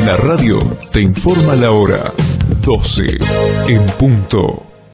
La radio te informa la hora 12 en punto.